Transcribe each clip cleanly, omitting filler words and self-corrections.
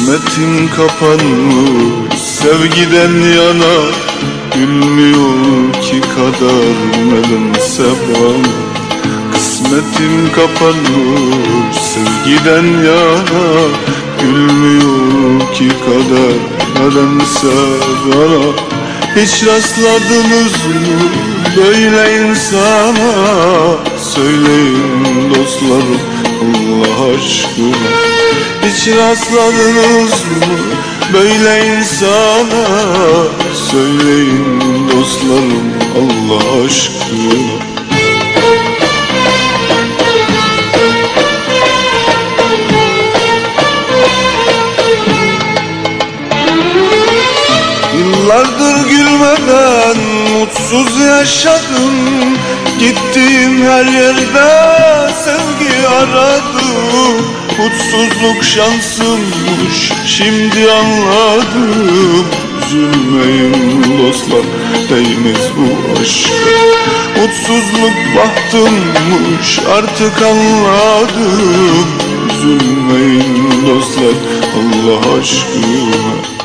Kısmetim kapanmış sevgiden yana, gülmüyor ki kader nedense bana. Kısmetim kapanmış sevgiden yana, gülmüyor ki kader nedense bana. Hiç rastladınız mı böyle insana? Söyleyin dostlarım Allah aşkına. Hiç rastladınız mı böyle insana? Söyleyin dostlarım Allah aşkına. Yıllardır gülmeden mutsuz yaşadım. Gittiğim her yerde sevgi aradım. Mutsuzluk şansımmış şimdi anladım. Üzülmeyin dostlar değmez bu aşka. Mutsuzluk bahtımmış artık anladım. Üzülmeyin dostlar Allah aşkına.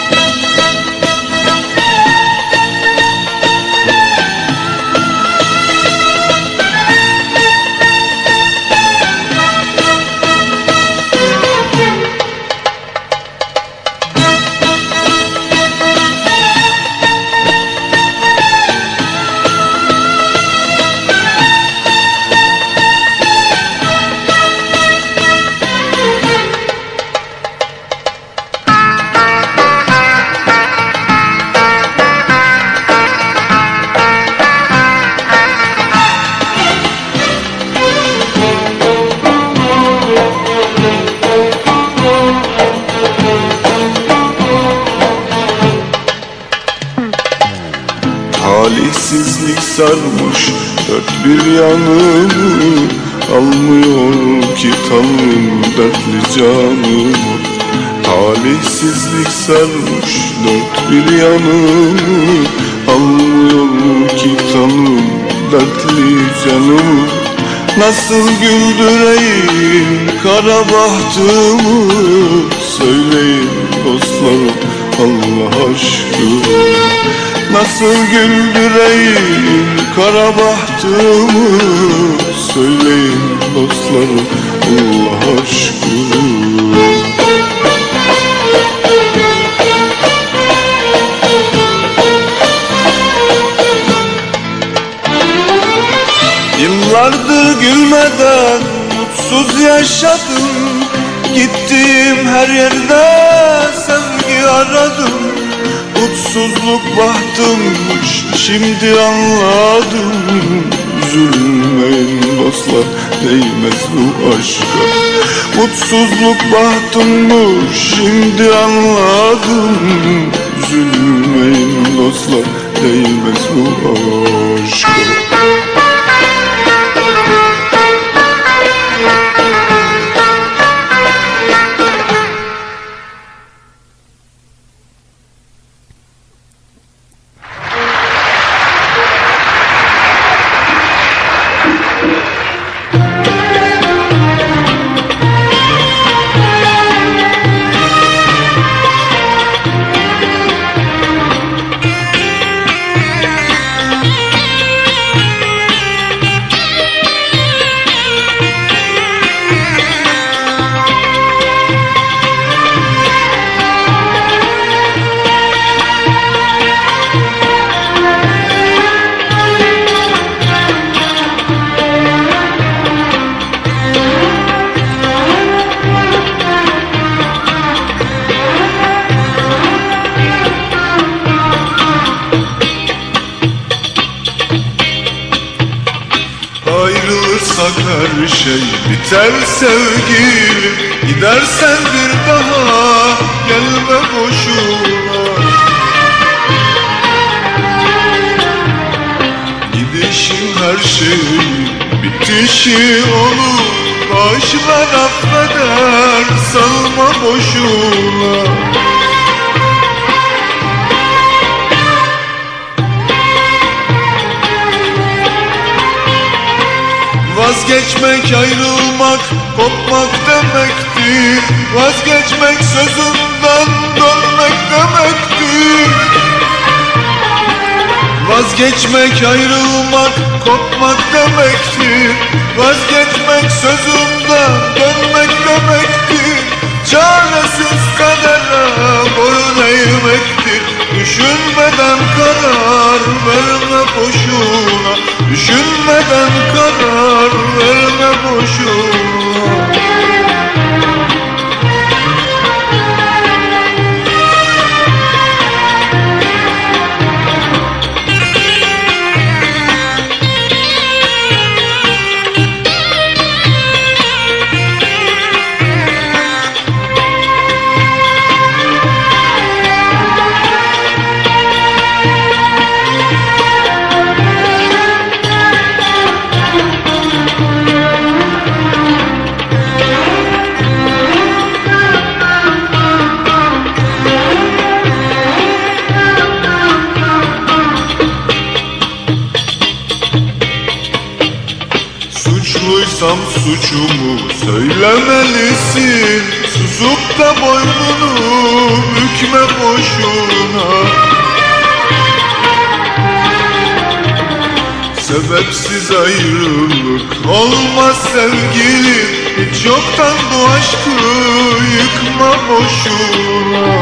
Talihsizlik sarmış dört bir yanımı, almıyor ki Tanrım dertli canımı. Talihsizlik sarmış dört bir yanımı, almıyor ki Tanrım dertli canımı. Nasıl güldüreyim kara bahtımı? Söyleyin dostlarım Allah aşkına. Nasıl güldüreyim kara bahtımı? Söyleyin dostlarım Allah aşkına. Yıllardır gülmeden mutsuz yaşadım. Gittiğim her yerde sevgi aradım. Mutsuzluk bahtımmış şimdi anladım. Üzülmeyin dostlar değmez bu aşka. Mutsuzluk bahtımmış şimdi anladım. Üzülmeyin dostlar değmez bu aşka. Ayrılırsak her şey biter sevgilim. Gidersen bir daha gelme boşuna. Gidişin her şeyin bitişi olur. Bağışlar affeder salma boşuna. Vazgeçmek ayrılmak, kopmak demektir. Vazgeçmek sözünden dönmek demektir. Vazgeçmek ayrılmak, kopmak demektir. Vazgeçmek sözünden dönmek demektir. Çaresiz kadere boyun eğmektir. Düşünmeden karar verme boşuna. Düşünmeden karar verme boşuna. Suçluysam suçumu söylemelisin. Susup da boynunu bükme boşuna. Sebepsiz ayrılık olmaz sevgilim. Hiç yoktan bu aşkı yıkma boşuna.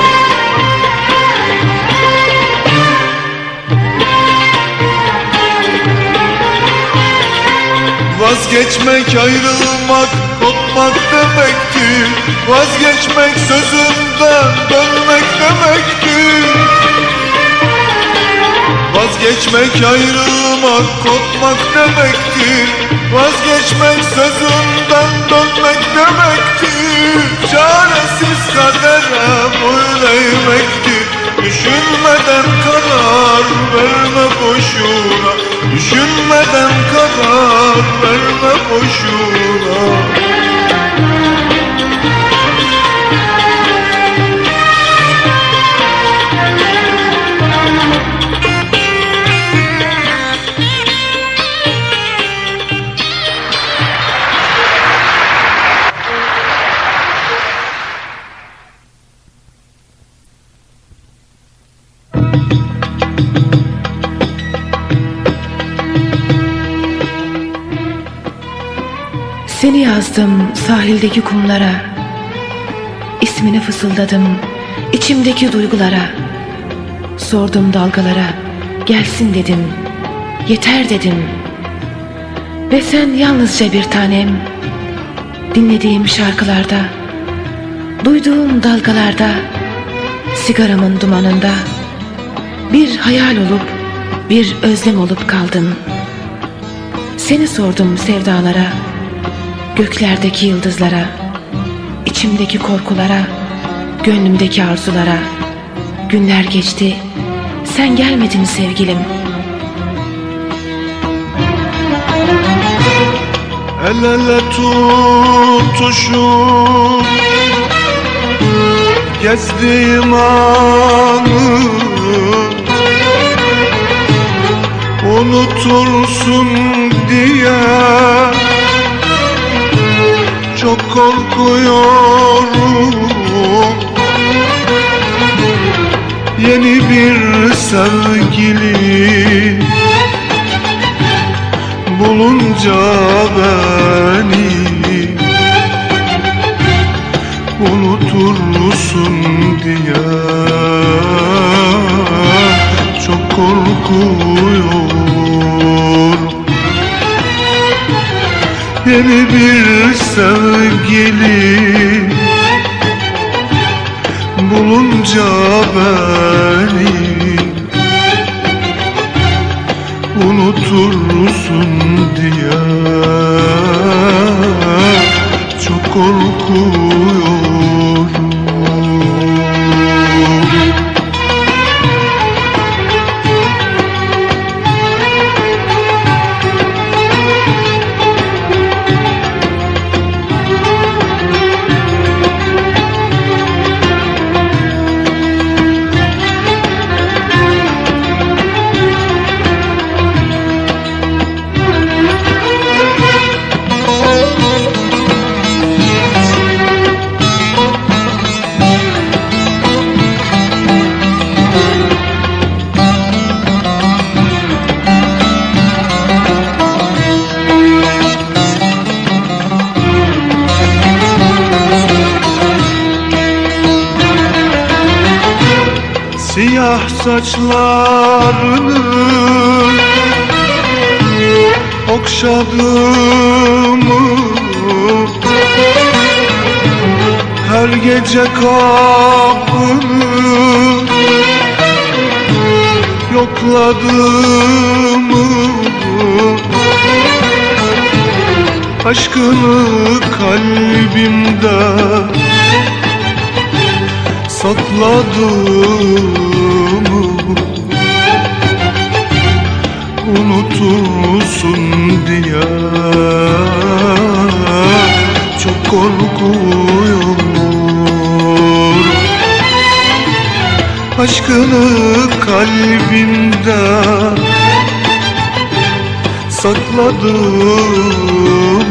Vazgeçmek ayrılmak, kopmak demektir. Vazgeçmek sözünden dönmek demektir. Vazgeçmek ayrılmak, kopmak demektir. Vazgeçmek sözünden dönmek demektir. Çaresiz kadere boyun eğmektir. Düşünmeden karar verme boşuna. Düşünmeden karar verme boşuna. Seni yazdım sahildeki kumlara, ismini fısıldadım içimdeki duygulara. Sordum dalgalara, gelsin dedim, yeter dedim. Ve sen yalnızca bir tanem, dinlediğim şarkılarda, duyduğum dalgalarda, sigaramın dumanında bir hayal olup, bir özlem olup kaldın. Seni sordum sevdalara, göklerdeki yıldızlara, içimdeki korkulara, gönlümdeki arzulara. Günler geçti, sen gelmedin sevgilim. El ele tutuşup gezdiğim anı unutursun diye çok korkuyorum. Yeni bir sevgili bulunca beni unutursun diye çok korkuyorum. Yeni bir sevgili bulunca beni unutursun diye çok korkuyorum. siyah saçlarını okşadım, her gece kapını yokladım, aşkını kalbimde sakladım. Unutursun diye çok korkuyorum. Aşkını kalbimde sakladım.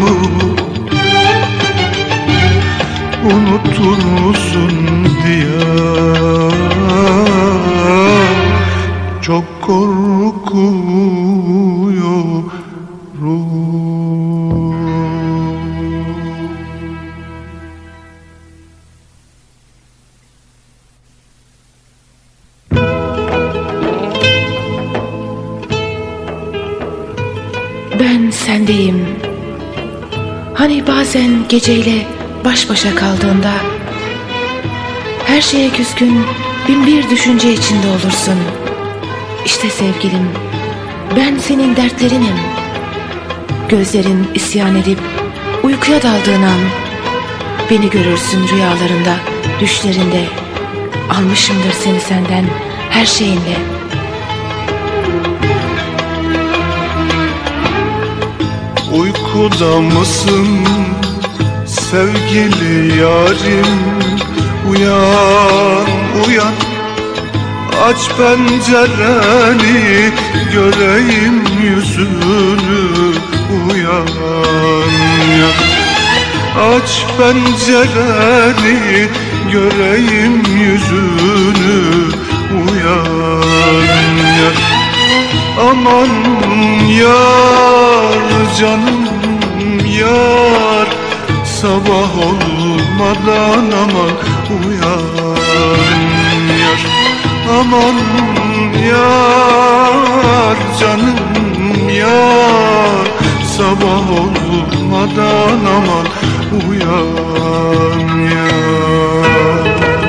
Unutursun diye çok korkuyorum. Ben sendeyim. Hani bazen geceyle baş başa kaldığında her şeye küskün, bin bir düşünce içinde olursun. İşte sevgilim, ben senin dertlerinim. Gözlerin isyan edip uykuya daldığın an beni görürsün rüyalarında, düşlerinde. Almışımdır seni senden her şeyinle. Uykuda mısın sevgili yarim? Uyan, uyan, aç pencereni, göreyim yüzünü. Uyan, uyan, aç pencereni, göreyim yüzünü. Uyan, uyan, aman yar, canım yar, sabah olmadan aman uyan yar. Aman yar, canım yar, sabah olmadan aman uyan yar.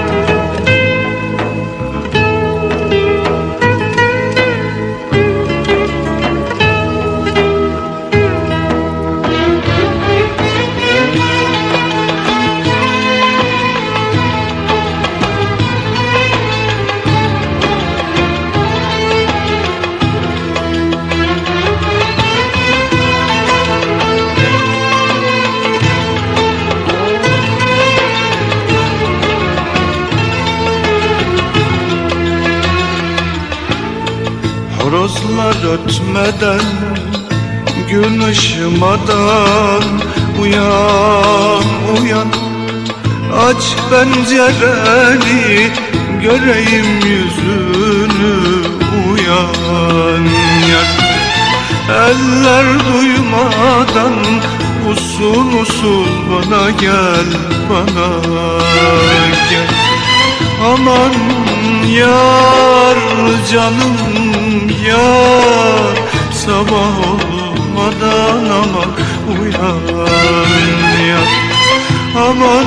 Horozlar ötmeden, gün ışımadan uyan, uyan, aç pencereni, göreyim yüzünü. Uyan yar, eller duymadan usul usul bana gel, bana gel. Aman yar, canım yar, sabah olmadan aman uyan yar. Aman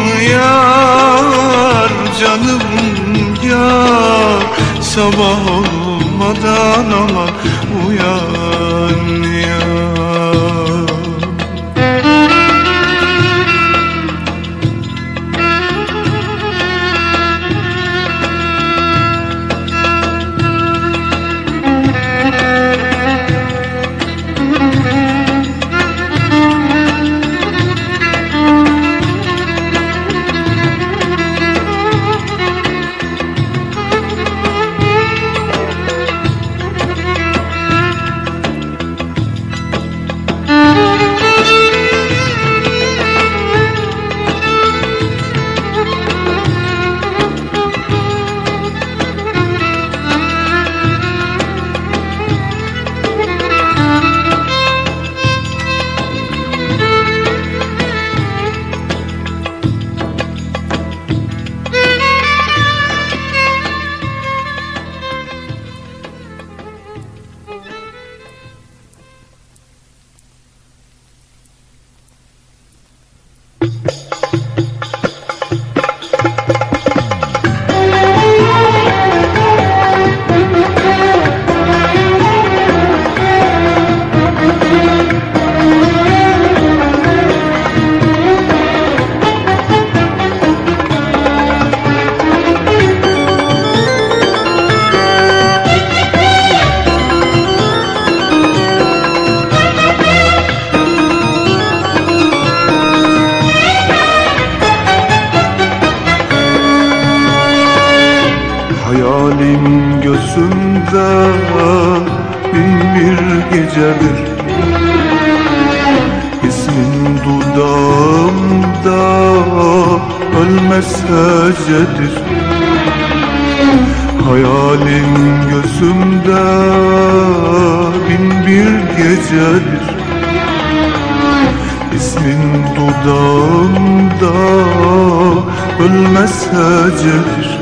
yar, canım yar, sabah olmadan aman uyan yar. gözümde bin bir gecedir. İsmin dudağımda ölmez hecedir. Hayalin gözümde bin bir gecedir. İsmin dudağımda ölmez hecedir.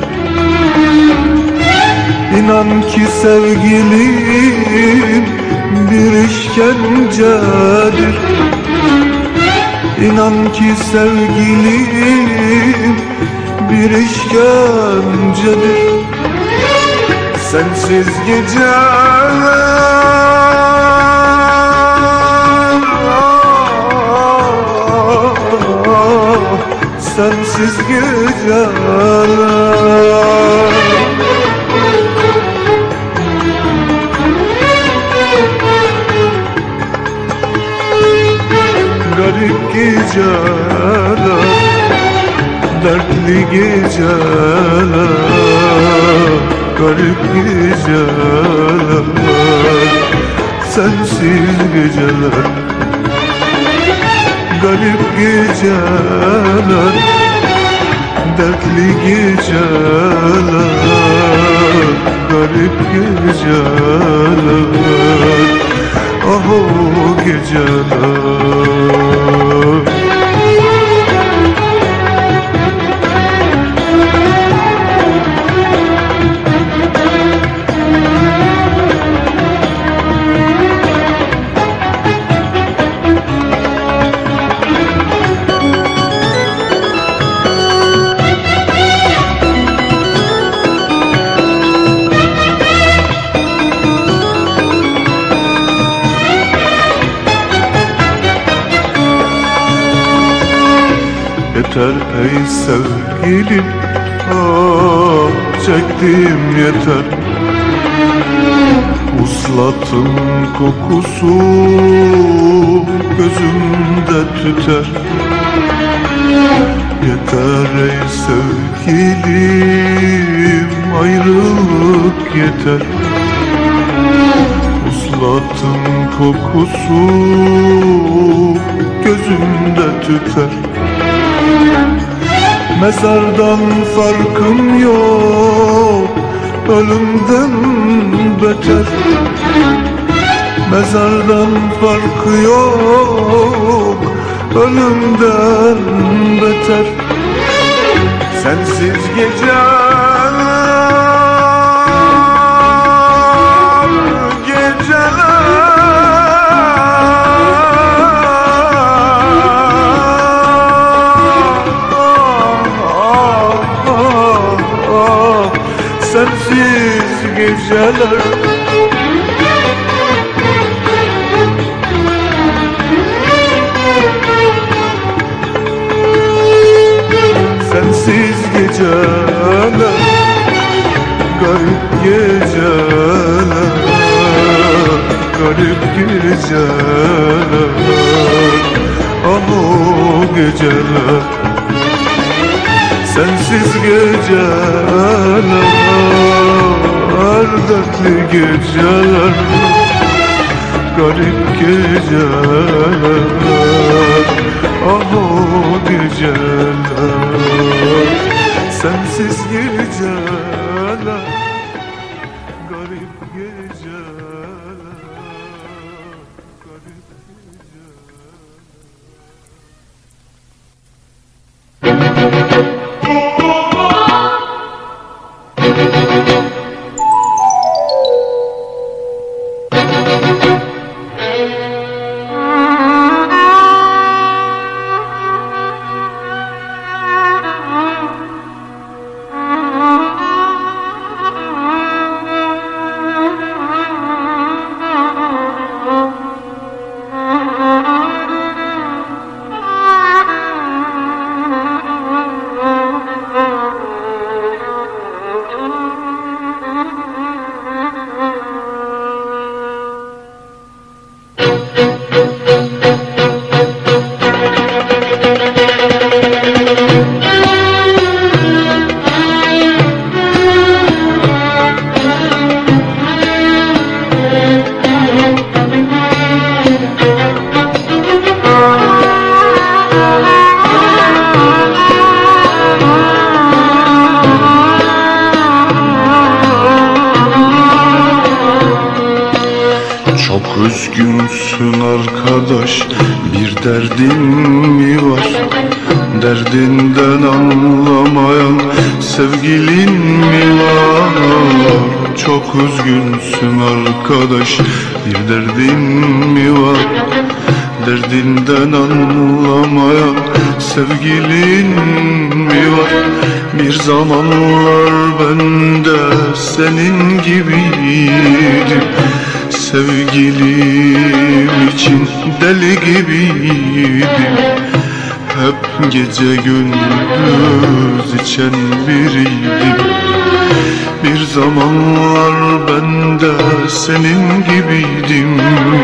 İnan ki sevgilim bir işkencedir. İnan ki sevgilim bir işkencedir. Sensiz geceler, sensiz geceler. Garip geceler, dertli geceler, garip geceler, sensiz geceler. Garip geceler, dertli geceler, garip geceler, ah o geceler. Yeter ey sevgilim, ah çektim yeter. Uslatın kokusu gözümde tüter. Yeter ey sevgilim, ayrılık yeter. Uslatın kokusu gözümde tüter. Mezardan farkım yok, ölümden beter. Mezardan farkı yok, ölümden beter. Sensiz geceler, sensiz geceler. Sensiz geceler, garip geceler, garip geceler, ah o geceler. Sensiz geceler, dertli geceler, garip geceler, ah o geceler. Sensiz geceler, garip geceler, garip üzgünsün arkadaş, bir derdin mi var? Derdinden anlamayan sevgilin mi var? Çok üzgünsün arkadaş, bir derdin mi var? Derdinden anlamayan sevgilin mi var? Bir zamanlar ben de senin gibiydim, sevgilim için deli gibiydim. Hep gece gündüz içen biriydim. Bir zamanlar ben de senin gibiydim,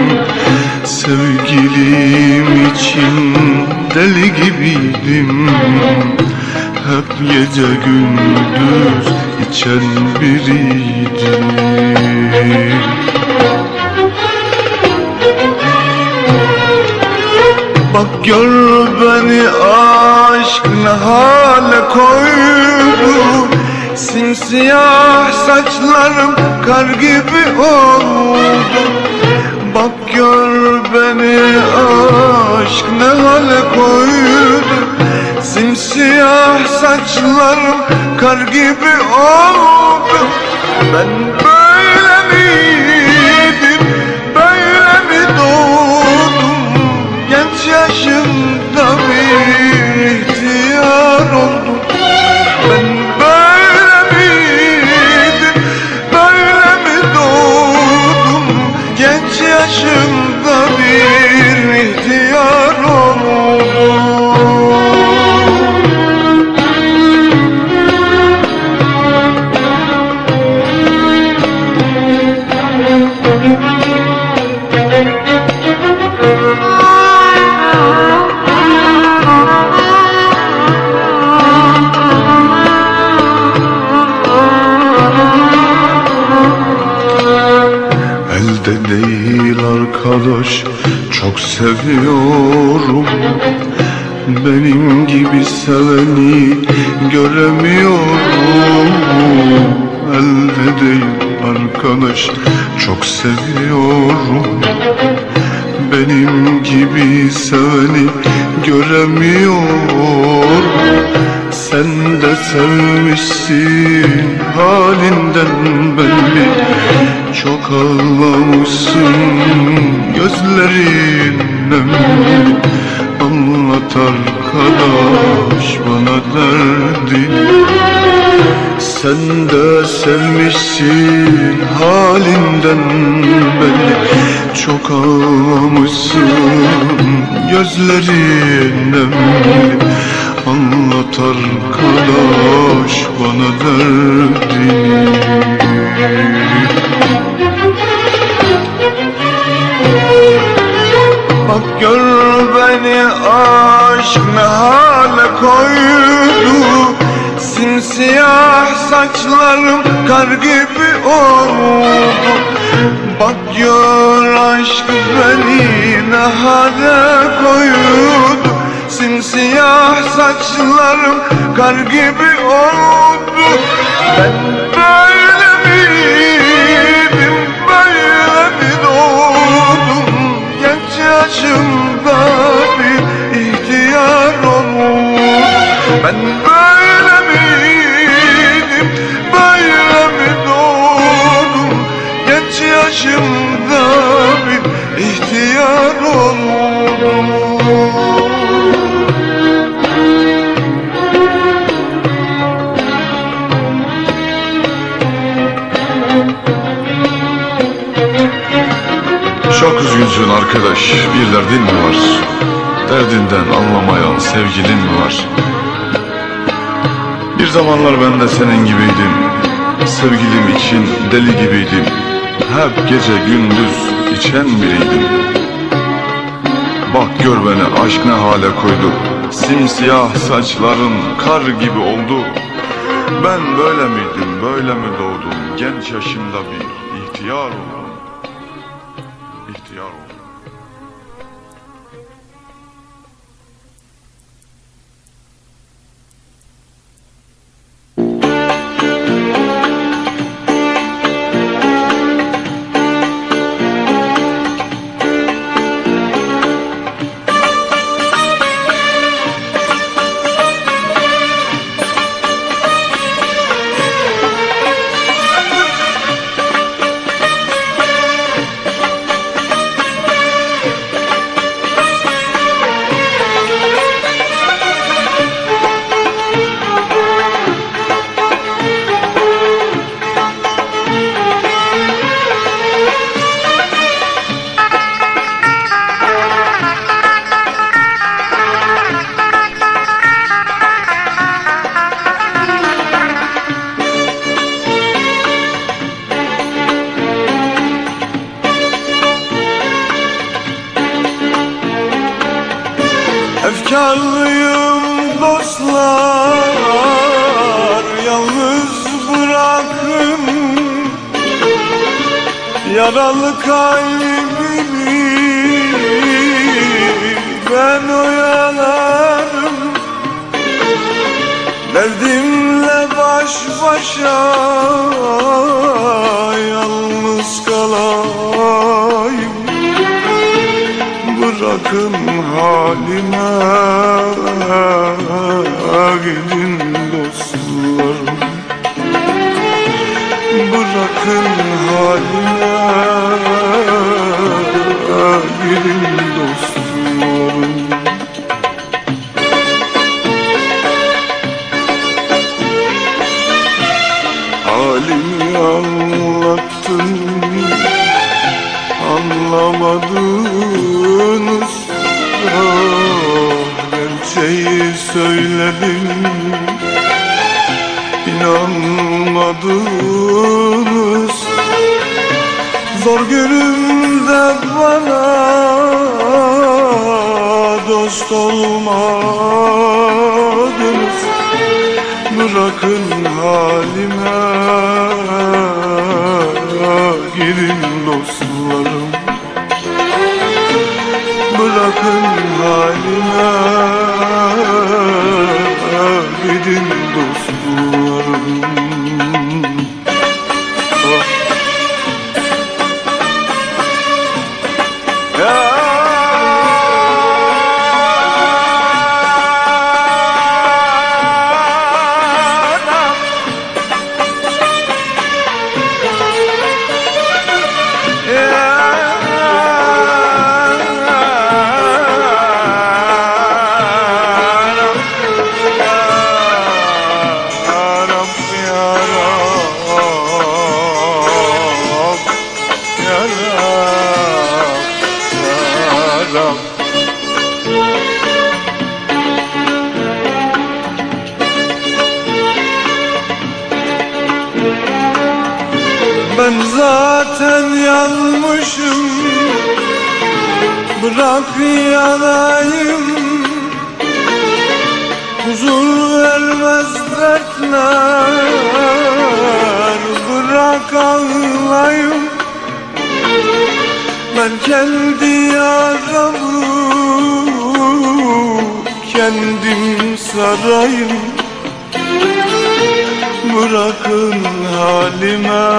sevgilim için deli gibiydim. Hep gece gündüz içen biriydim. Bak gör beni, aşk ne hale koydu. Simsiyah saçlarım kar gibi oldu. Bak gör beni, aşk ne hale koydu. Simsiyah saçlarım kar gibi oldu. Ben böyle miydim, böyle mi doğdum? Genç yaşımda bir ihtiyar oldum. Ben böyle miydim, böyle mi doğdum? Genç yaşımda bir ihtiyar oldum. Elde değil arkadaş, çok seviyorum. Benim gibi seveni göremiyorum. Elde değil arkadaş, çok seviyorum. Benim gibi seveni göremiyorum. Sen de sevmişsin, halinden belli. Çok ağlamışsın, gözlerin nemli. Anlat arkadaş bana derdini. Sen de sevmişsin, halinden belli. Çok ağlamışsın, gözlerin nemli. Anlat arkadaş bana derdini. Bak gör beni, aşk ne hale koydu. Simsiyah saçlarım kar gibi oldu. Bak gör aşk beni ne hale koydu. Simsiyah saçlarım kar gibi oldu. Ben böyle miydim, böyle mi doğdum? Genç yaşımda bir ihtiyar oldum. Ben böyle miydim, böyle mi doğdum? Genç yaşımda bir ihtiyar oldum. Çok üzgünsün arkadaş, bir derdin mi var? Derdinden anlamayan sevgilin mi var? Bir zamanlar ben de senin gibiydim, sevgilim için deli gibiydim. Hep gece gündüz içen biriydim. Bak gör beni, aşk ne hale koydu. Simsiyah saçların kar gibi oldu. Ben böyle miydim, böyle mi doğdum? Genç yaşımda bir ihtiyar oldum. İhtiyar oldum. Yaralı kalbimi ben oyalarım, derdimle baş başa yalnız kalayım. Bırakın halime, gidin dostlarım. Bırakın halime, gidin dostlarım. Halimi anlattım, anlamadınız. Gerçeği söyledim, İnanmadınız. Zor günümde bana dost olmadınız. Bırakın halime, gidin dostlarım. Bırakın halime, gidin dostlarım. Ben zaten yanmışım, bırak yanayım. Huzur vermez dertler, bırak ağlayım. Ben kendi yaramı kendim sarayım. Bırakın halime,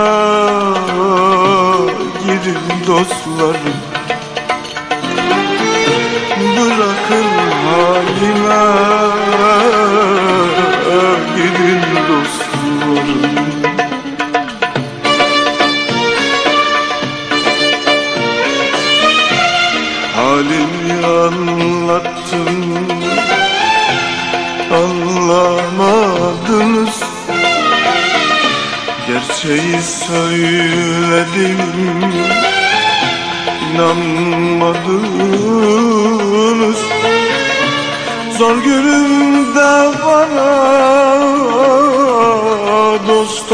gidin dostlarım. Bırakın halime, gidin dostlarım. Halimi anlattım, anlamadınız. Gerçeği söyledim, inanmadınız. Zor günümde bana dost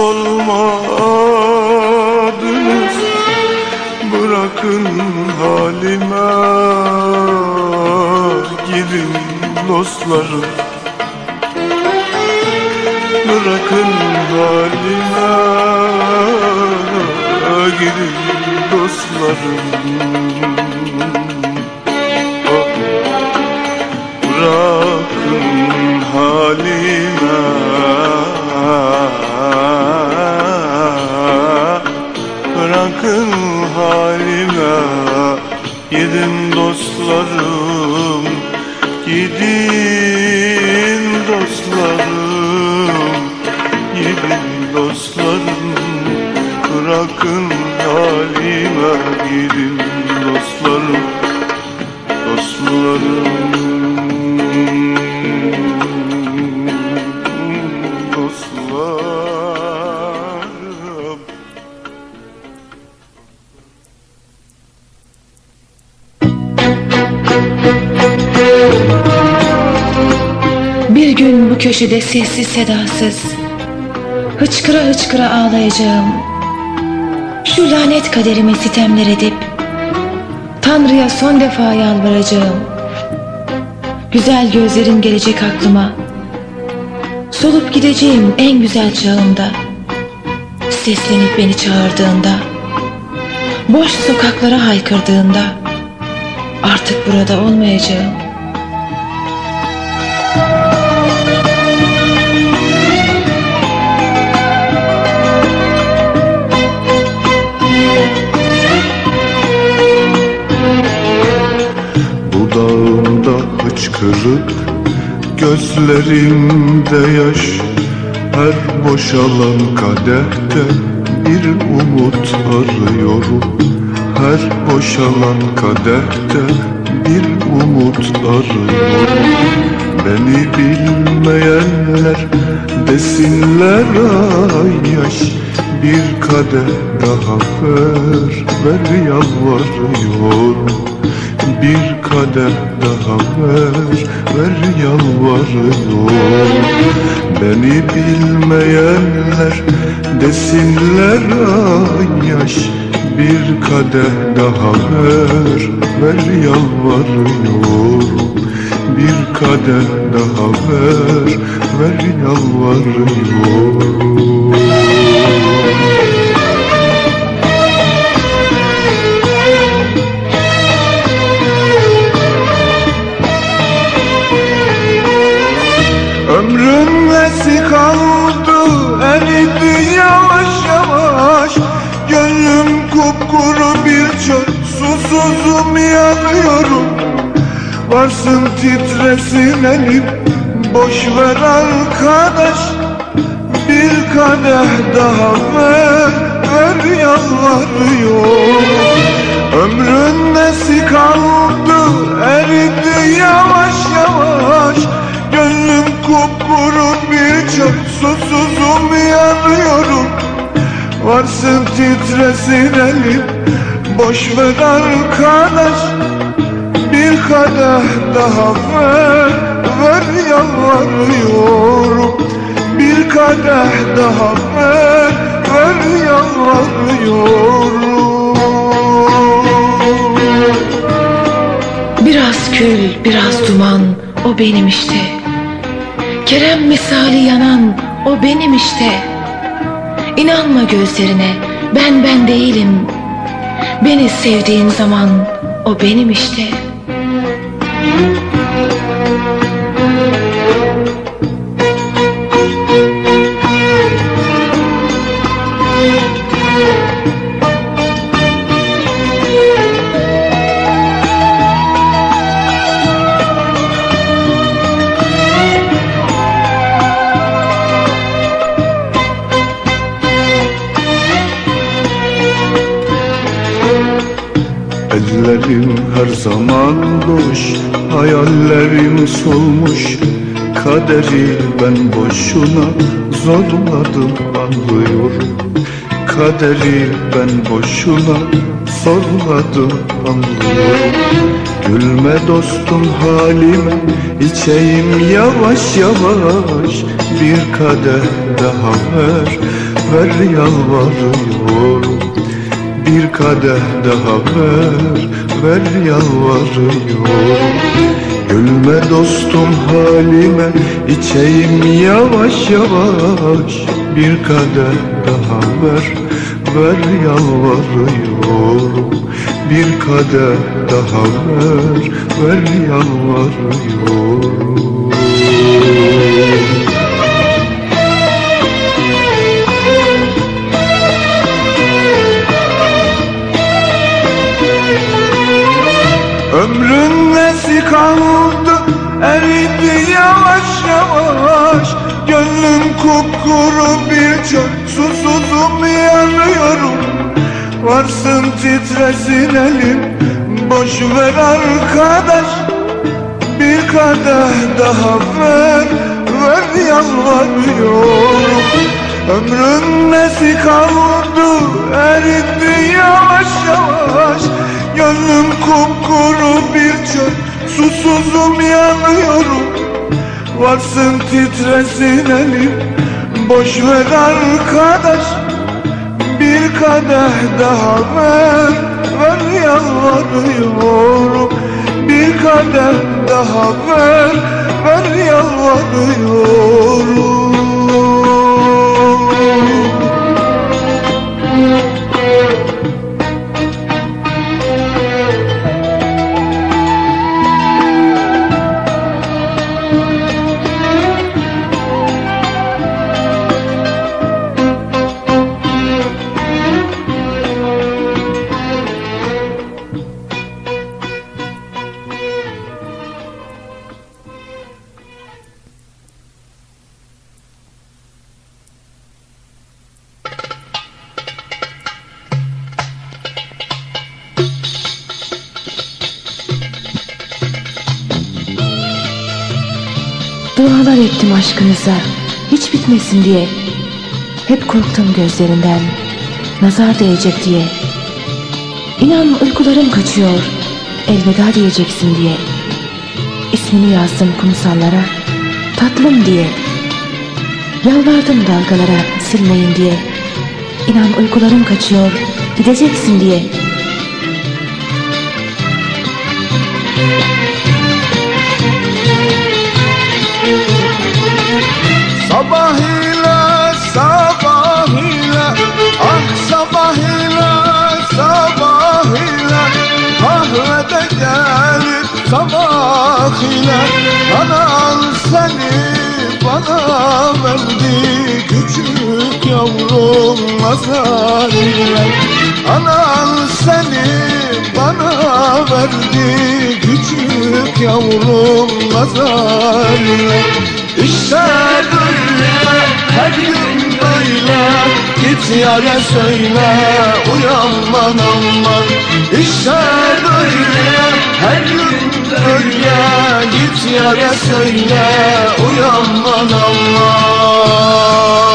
olmadınız. Bırakın halime, gidin dostlarım. Bırakın halime, gidin dostlarım. Bırakın halime, bırakın halime, gidin dostlarım. Gidin dostlarım, gidin dostlarım. Bırakın halime, gidin dostlarım, dostlarım, dostlarım. Bir gün bu köşede sessiz sedasız, hıçkıra hıçkıra ağlayacağım. Şu lanet kaderime sitemler edip Tanrı'ya son defa yalvaracağım. Güzel gözlerin gelecek aklıma, solup gideceğim en güzel çağımda. Seslenip beni çağırdığında boş sokaklara haykırdığında artık burada olmayacağım. Dudağımda hıçkırık, gözlerimde yaş. Her boşalan kadehte bir umut arıyorum. Her boşalan kadehte bir umut arıyorum. Beni bilmeyenler desinler ay yaş. Bir kadeh daha ver, ver yalvarıyorum. Bir kadeh daha ver, ver yalvarıyorum. Beni bilmeyenler desinler ay yaş. Bir kadeh daha ver, ver yalvarıyorum. Bir kadeh daha ver, ver yalvarıyorum. Ömrün nesi kaldı, eridi yavaş yavaş. Gönlüm kupkuru bir çöl, susuzum yanıyorum. Varsın titresin elim, boş ver arkadaş. Bir kadeh daha ver, ver yalvarıyorum. Ömrün nesi kaldı, eridi yavaş yavaş. Gönlüm kupkuru bir çöl, susuzum yanıyorum. Varsın titresin elim, boş ver arkadaş. Bir kadeh daha ver, ver yalvarıyorum. Bir kadeh daha ver, ver yalvarıyorum. Biraz kül, biraz duman, o benim işte. Kerem misali yanan, o benim işte. İnanma gözlerine, ben değilim. Beni sevdiğin zaman, o benim işte. Ellerim her zaman boş, hayallerim solmuş. Kaderi ben boşuna zorladım anlıyorum. Kaderi ben boşuna zorladım anlıyorum. Gülme dostum halime, içeyim yavaş yavaş. Bir kadeh daha ver, ver yalvarıyorum. Bir kadeh daha ver, ver yalvarıyorum. Gülme dostum halime, içeyim yavaş yavaş. Bir kadeh daha ver, ver yalvarıyorum. Bir kadeh daha ver, ver yalvarıyorum. Ömrün nesi kaldı, eridi yavaş yavaş. Gönlüm kupkuru bir çöl, susuzum yanıyorum. Varsın titresin elim, boş ver arkadaş. Bir kadeh daha ver, ver yalvarıyorum. Ömrün nesi kaldı, eridi yavaş yavaş. Gönlüm kupkuru bir çöl, susuzum yanıyorum. Varsın titresin elim, boş ver arkadaş. Bir kadeh daha ver, ver yalvarıyorum. Bir kadeh daha ver, ver yalvarıyorum. Dualar ettim aşkınıza hiç bitmesin diye. Hep korktum gözlerinden nazar değecek diye. İnan uykularım kaçıyor elveda diyeceksin diye. İsmini yazdım kumsallara tatlım diye. Yalvardım dalgalara silmeyin diye. İnan uykularım kaçıyor gideceksin diye. Sabah ile sabah ile ah sabah ile sabah ile kahvede gelip sabah ile anan seni bana verdi küçük yavrum nazar ile anan seni bana verdi küçük yavrum nazar ile. İşte böyle her gün böyle git yâre söyle uyanman aman. İşte böyle her gün böyle git yâre söyle uyanman aman.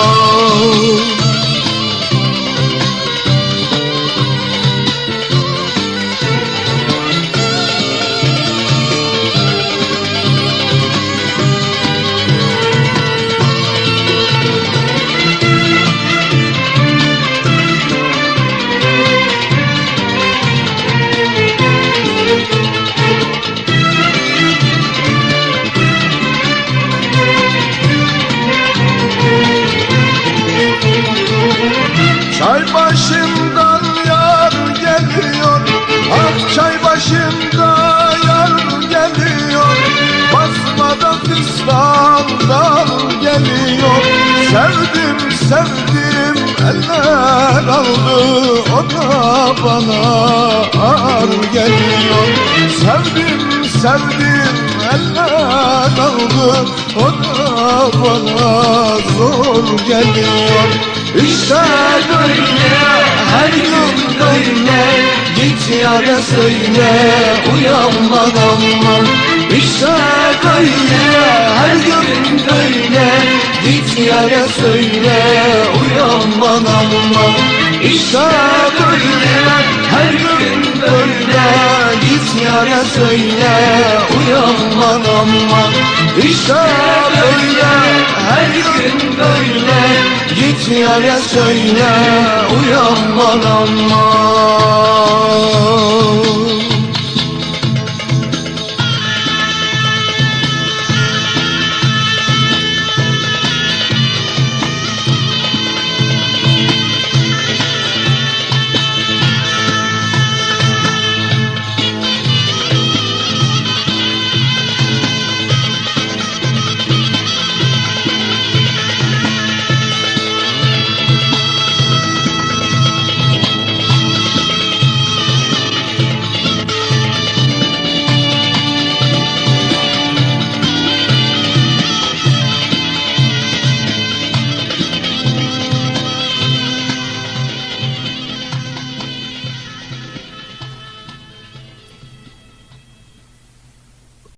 Çay başından yar geliyor, ah çay başında yar geliyor. Basmadan fistandan geliyor. Sevdim sevdim eller aldı, o da bana ağır geliyor. Sevdim sevdim eller aldı, o da bana zor geliyor. İşte böyle her gün böyle git yâre söyle uyanman aman. İşte böyle her gün böyle git yâre söyle uyanman aman. İşte böyle her gün böyle git yâre söyle uyanman aman. İşte böyle her gün böyle git yâre söyle uyanman aman.